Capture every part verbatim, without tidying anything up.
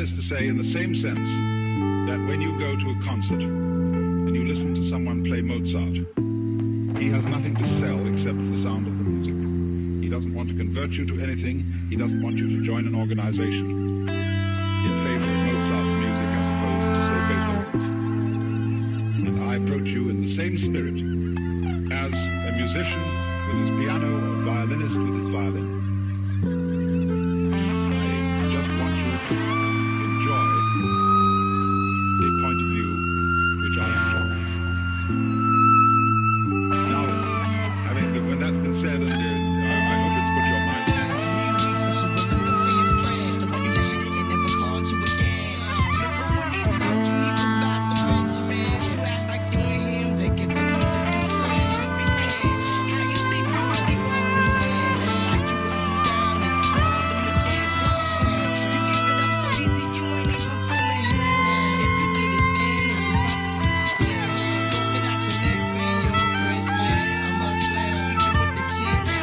is to say, in the same sense that when you go to a concert and you listen to someone play Mozart, he has nothing to sell except the sound of the music. He doesn't want to convert you to anything. He doesn't want you to join an organization in favor of Mozart's music as opposed to, say, Beethoven's. And I approach you in the same spirit as a musician with his piano, a violinist with his violin. I just want you to enjoy a point of view which I enjoy. Now, having, when that's been said, and uh, I hope it's put your mind at ease. Chin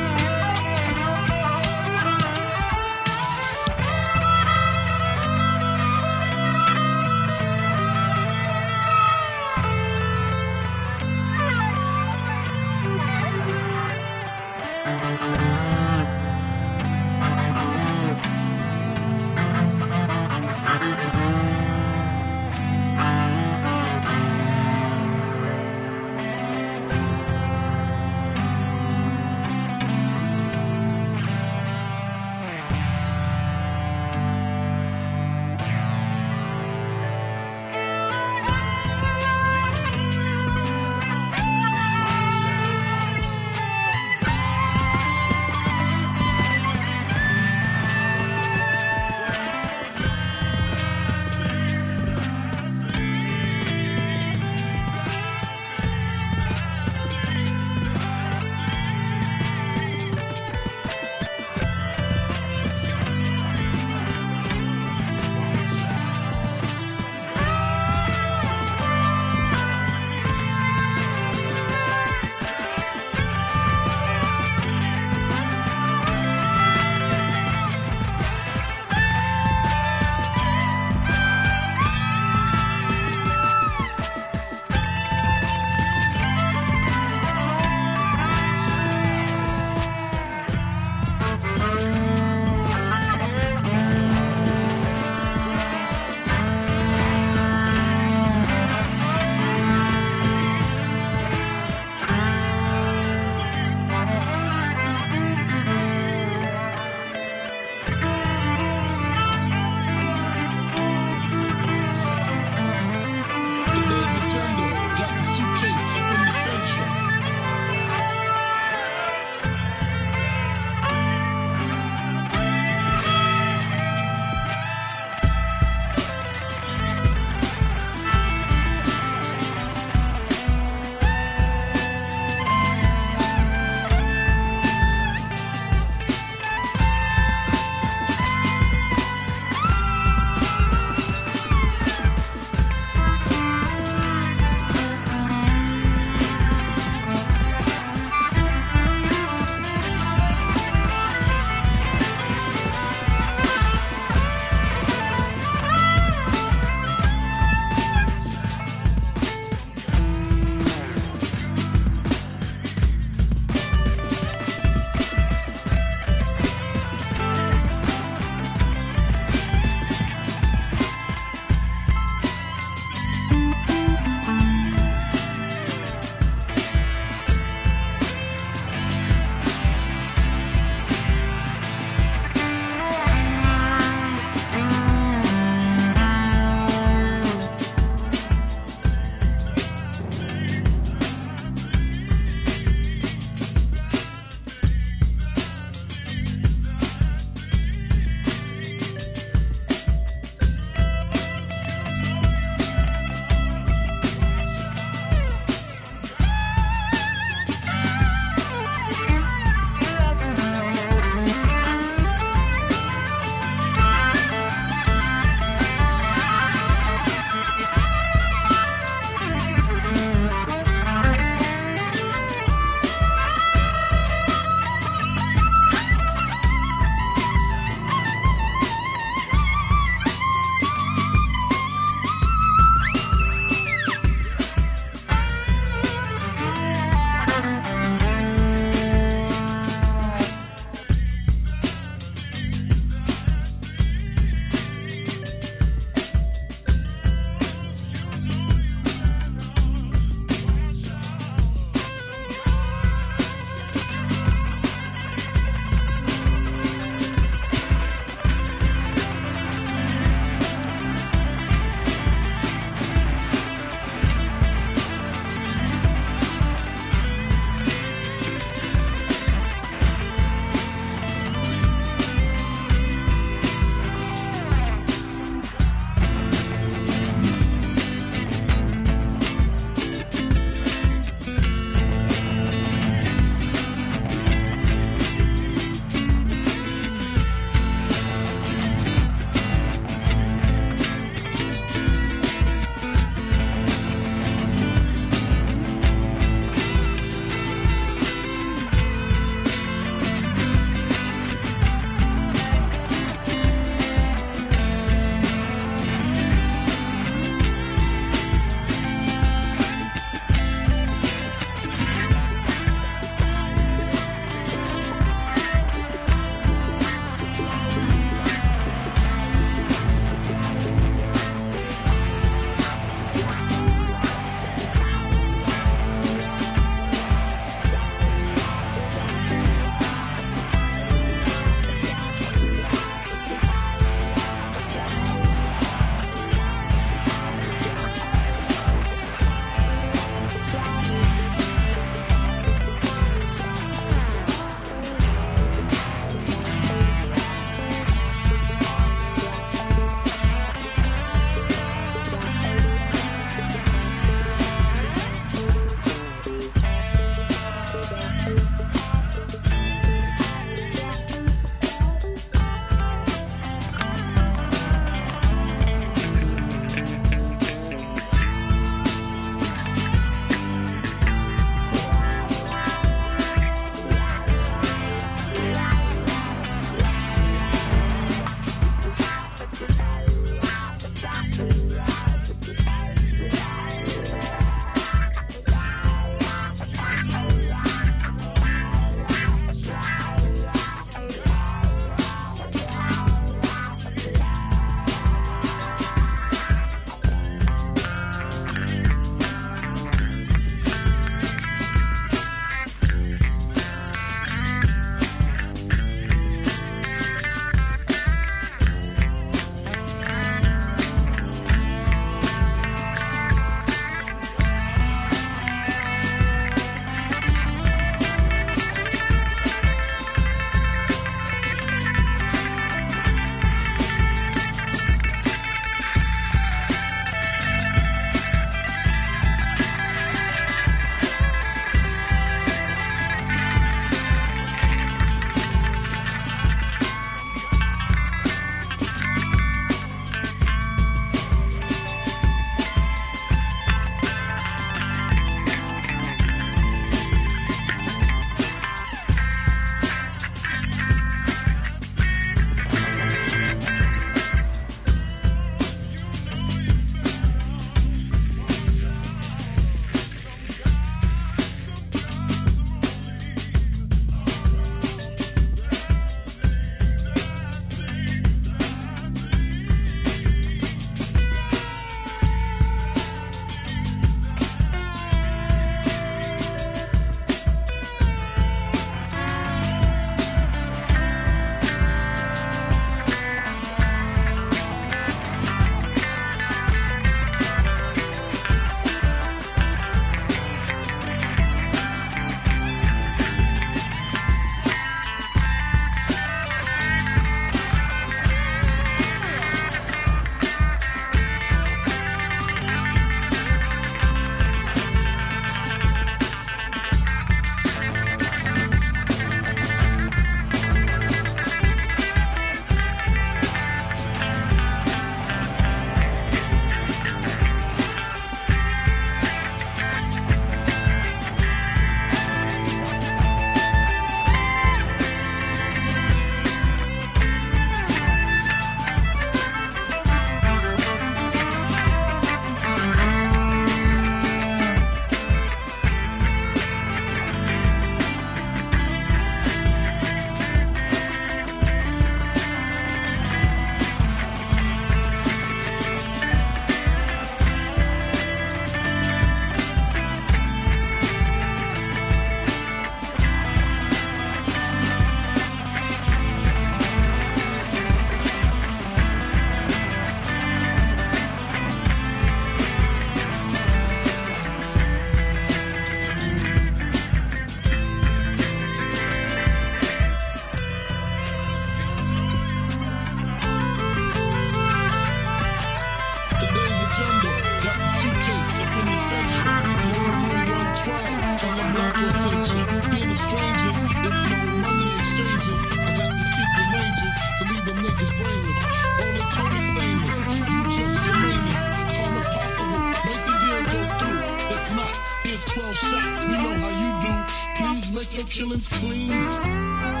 Tell them black will sent you. Being the strangers, if no money exchanges. I got these kids and ranges to leave them niggas brainless. All they told is stainless. You just remain as calm as possible. Make the deal go through. If not, here's twelve shots. We know how you do. Please make your killings clean.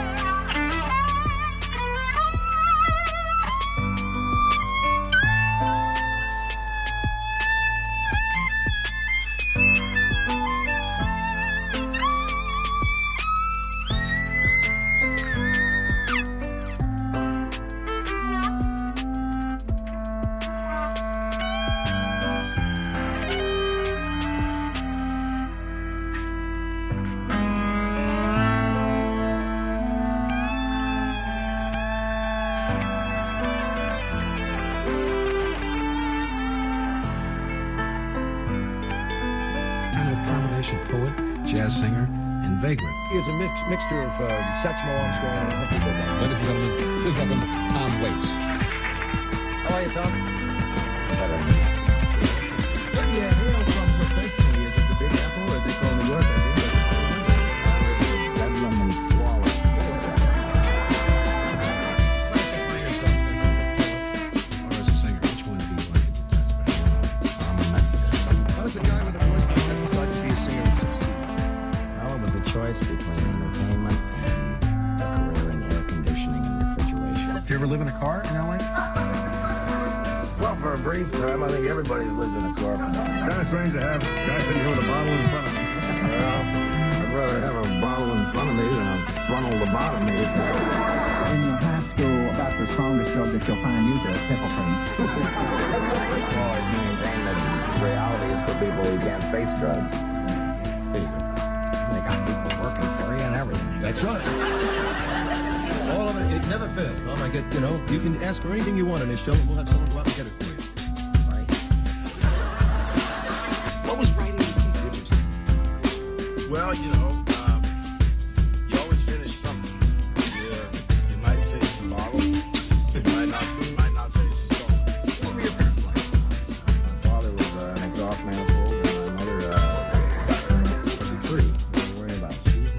Poet, jazz singer, and vagrant. He is a mix, mixture of uh, Satchmo Armstrong and Humphrey Bogart. Ladies and gentlemen, please welcome Tom Waits. How are you, Tom? Better. Where do you hail from professionally? Is it the Big Apple or is it from New York? I think it's Bedlam and Squalor. Classic by yourself or as a singer? Which one do you like to do best? I'm a Methodist. How does a guy with a voice like that decide to be a singer and succeed? Well, it was a choice between entertainment and a career in air conditioning and refrigeration. Do you ever live in a car in L A? Well, for a brief time, I think everybody's lived in a car. Kind of strange to have guys sitting here with a bottle in front of them. Well, I'd rather have a bottle in front of me than a funnel the bottom of me. And you'll have to go about the strongest drug that you'll find use is pepper cream. Well, it maintained that reality is for people who can't face drugs. There you go. They got people working for you and everything. That's right. All of it, it never fails, Tom. I get, you know, you can ask for anything you want in this show, and we'll have someone go out and get it for you. Right. What was writing with Keith Richards? Well, you know, um, you always finish something. Yeah, you might finish the bottle. You might not, you might not finish the song. What were your parents like? My father was uh, an exhaust manifold, and my mother uh, was free. Don't worry about shoes.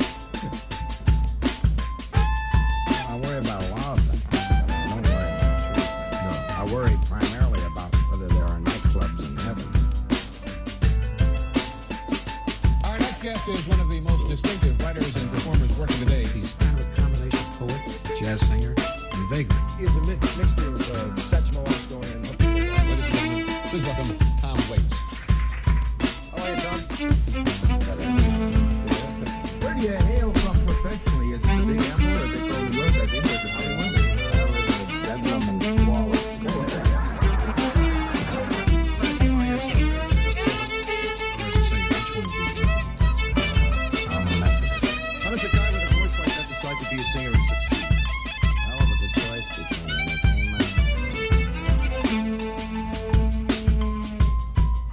I worry about a lot of things, but I don't worry about shoes. No, I worry primarily about whether there are nightclubs in heaven. Our next guest is one of the most distinctive writers and performers working today. He's kind of a combination poet, jazz singer, and vagrant. He is a mix, mixture of uh, Satchmo Armstrong and Humphrey Bogart. Ladies and gentlemen, please welcome Tom Waits. How are you, Tom? Where do you hail from professionally? Is it the Big Apple or is it from New York? I think it's Hollywood. Bedlam and Squalor. Classic by yourself or as a singer? Which one do you like to do best? I'm a Methodist. How does a guy with a voice like that decide to be a singer and succeed? Well, it was a choice between entertainment and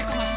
back on my